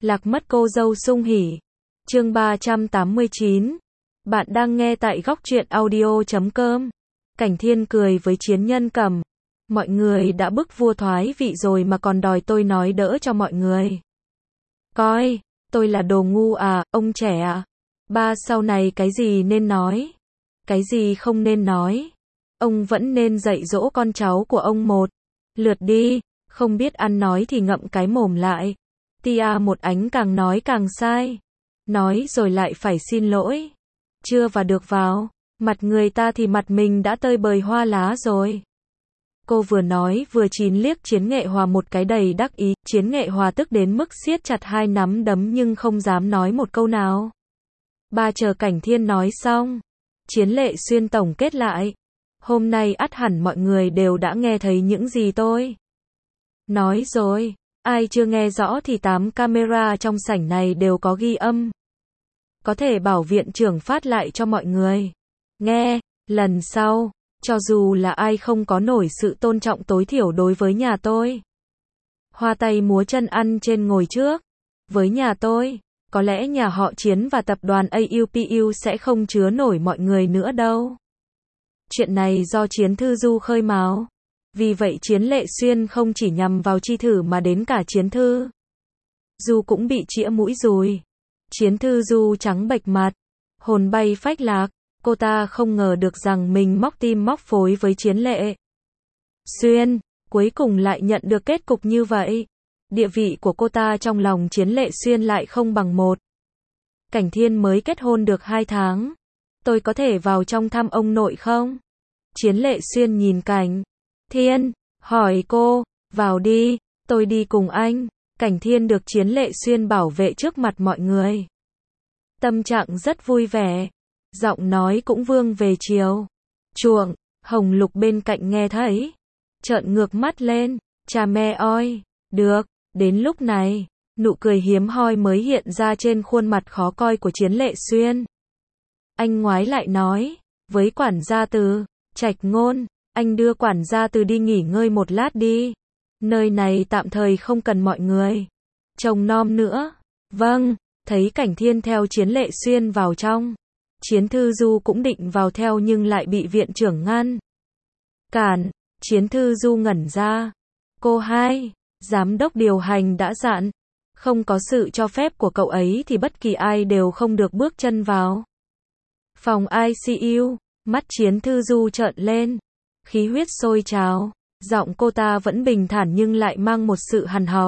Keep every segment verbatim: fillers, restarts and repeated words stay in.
Lạc mất cô dâu sung hỉ. Chương ba trăm tám mươi chín. Bạn đang nghe tại góc truyện audio chấm com. Cảnh Thiên cười với Chiến Nhân Cầm. Mọi người đã bức vua thoái vị rồi mà còn đòi tôi nói đỡ cho mọi người. Coi, tôi là đồ ngu à, ông trẻ à. Ba sau này cái gì nên nói, cái gì không nên nói. Ông vẫn nên dạy dỗ con cháu của ông một lượt đi, không biết ăn nói thì ngậm cái mồm lại. Tia một ánh càng nói càng sai. Nói rồi lại phải xin lỗi. Chưa vào được vào, mặt người ta thì mặt mình đã tơi bời hoa lá rồi. Cô vừa nói vừa chín liếc Chiến Nghệ Hòa một cái đầy đắc ý. Chiến Nghệ Hòa tức đến mức siết chặt hai nắm đấm nhưng không dám nói một câu nào. Ba chờ Cảnh Thiên nói xong, Chiến Lệ Xuyên tổng kết lại. Hôm nay ắt hẳn mọi người đều đã nghe thấy những gì tôi nói rồi. Ai chưa nghe rõ thì tám camera trong sảnh này đều có ghi âm. Có thể bảo viện trưởng phát lại cho mọi người nghe. Lần sau, cho dù là ai không có nổi sự tôn trọng tối thiểu đối với nhà tôi, hoa tay múa chân ăn trên ngồi trước. Với nhà tôi, có lẽ nhà họ Chiến và tập đoàn a u pê u sẽ không chứa nổi mọi người nữa đâu. Chuyện này do Chiến Thư Du khơi mào. Vì vậy Chiến Lệ Xuyên không chỉ nhằm vào Chi Thử mà đến cả Chiến Thư Du cũng bị chĩa mũi dùi. Chiến Thư Du trắng bệch mặt, hồn bay phách lạc. Cô ta không ngờ được rằng mình móc tim móc phối với Chiến Lệ Xuyên, cuối cùng lại nhận được kết cục như vậy. Địa vị của cô ta trong lòng Chiến Lệ Xuyên lại không bằng một. Cảnh Thiên mới kết hôn được hai tháng. Tôi có thể vào trong thăm ông nội không? Chiến Lệ Xuyên nhìn Cảnh Thiên, hỏi cô, vào đi, tôi đi cùng anh. Cảnh Thiên được Chiến Lệ Xuyên bảo vệ trước mặt mọi người. Tâm trạng rất vui vẻ, giọng nói cũng vương về chiều chuộng. Hồng Lục bên cạnh nghe thấy, trợn ngược mắt lên, cha mẹ ơi, được. Đến lúc này, nụ cười hiếm hoi mới hiện ra trên khuôn mặt khó coi của Chiến Lệ Xuyên. Anh ngoái lại nói, với quản gia Từ, Trạch Ngôn, anh đưa quản gia Từ đi nghỉ ngơi một lát đi. Nơi này tạm thời không cần mọi người trông nom nữa. Vâng. Thấy Cảnh Thiên theo Chiến Lệ Xuyên vào trong, Chiến Thư Du cũng định vào theo nhưng lại bị viện trưởng ngăn cản. Chiến Thư Du ngẩn ra. Cô hai, giám đốc điều hành đã dặn, không có sự cho phép của cậu ấy thì bất kỳ ai đều không được bước chân vào phòng i xê u. Mắt Chiến Thư Du trợn lên, khí huyết sôi trào. Giọng cô ta vẫn bình thản nhưng lại mang một sự hằn học.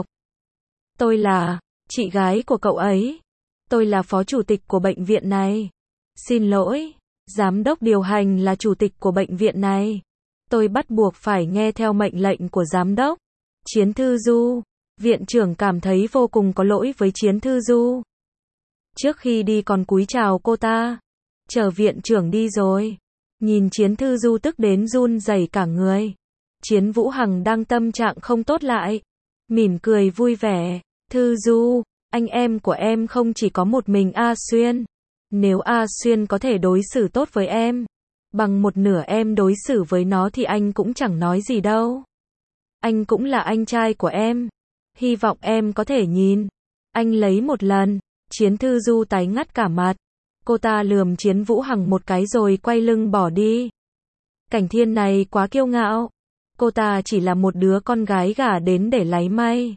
Tôi là chị gái của cậu ấy. Tôi là phó chủ tịch của bệnh viện này. Xin lỗi, giám đốc điều hành là chủ tịch của bệnh viện này. Tôi bắt buộc phải nghe theo mệnh lệnh của giám đốc. Chiến Thư Du, viện trưởng cảm thấy vô cùng có lỗi với Chiến Thư Du. Trước khi đi còn cúi chào cô ta. Chờ viện trưởng đi rồi. Nhìn Chiến Thư Du tức đến run rẩy cả người. Chiến Vũ Hằng đang tâm trạng không tốt lại, mỉm cười vui vẻ. Thư Du, anh em của em không chỉ có một mình A Xuyên. Nếu A Xuyên có thể đối xử tốt với em, bằng một nửa em đối xử với nó thì anh cũng chẳng nói gì đâu. Anh cũng là anh trai của em. Hy vọng em có thể nhìn anh lấy một lần. Chiến Thư Du tái ngắt cả mặt. Cô ta lườm Chiến Vũ Hằng một cái rồi quay lưng bỏ đi. Cảnh Thiên này quá kiêu ngạo. Cô ta chỉ là một đứa con gái gả đến để láy may.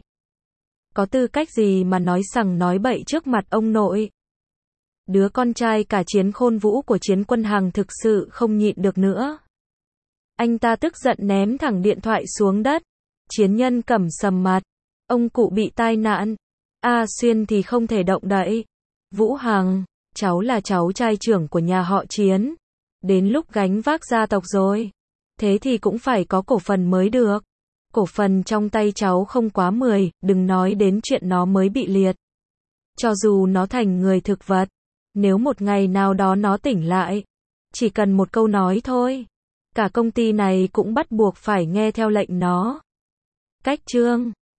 Có tư cách gì mà nói sằng nói bậy trước mặt ông nội. Đứa con trai cả Chiến Khôn Vũ của Chiến Quân Hằng thực sự không nhịn được nữa. Anh ta tức giận ném thẳng điện thoại xuống đất. Chiến Nhân Cẩm sầm mặt. Ông cụ bị tai nạn. A Xuyên thì không thể động đậy. Vũ Hằng, cháu là cháu trai trưởng của nhà họ Chiến. Đến lúc gánh vác gia tộc rồi. Thế thì cũng phải có cổ phần mới được. Cổ phần trong tay cháu không quá mười, đừng nói đến chuyện nó mới bị liệt. Cho dù nó thành người thực vật, nếu một ngày nào đó nó tỉnh lại, chỉ cần một câu nói thôi, cả công ty này cũng bắt buộc phải nghe theo lệnh nó. Cách chương